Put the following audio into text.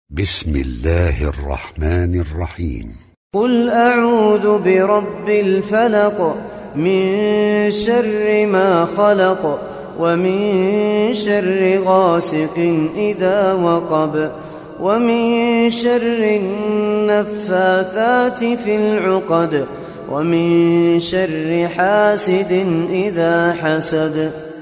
بسم الله الرحمن الرحيم. قل أعوذ برب الفلق من شر ما خلق ومن شر غاسق إذا وقب ومن شر النفاثات في العقد ومن شر حاسد إذا حسد.